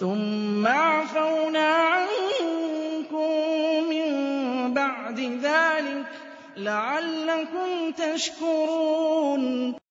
ثُمَّ عَفَوْنَا عَنكُم مِّن بَعْدِ ذَٰلِكَ لَعَلَّكُمْ تَشْكُرُونَ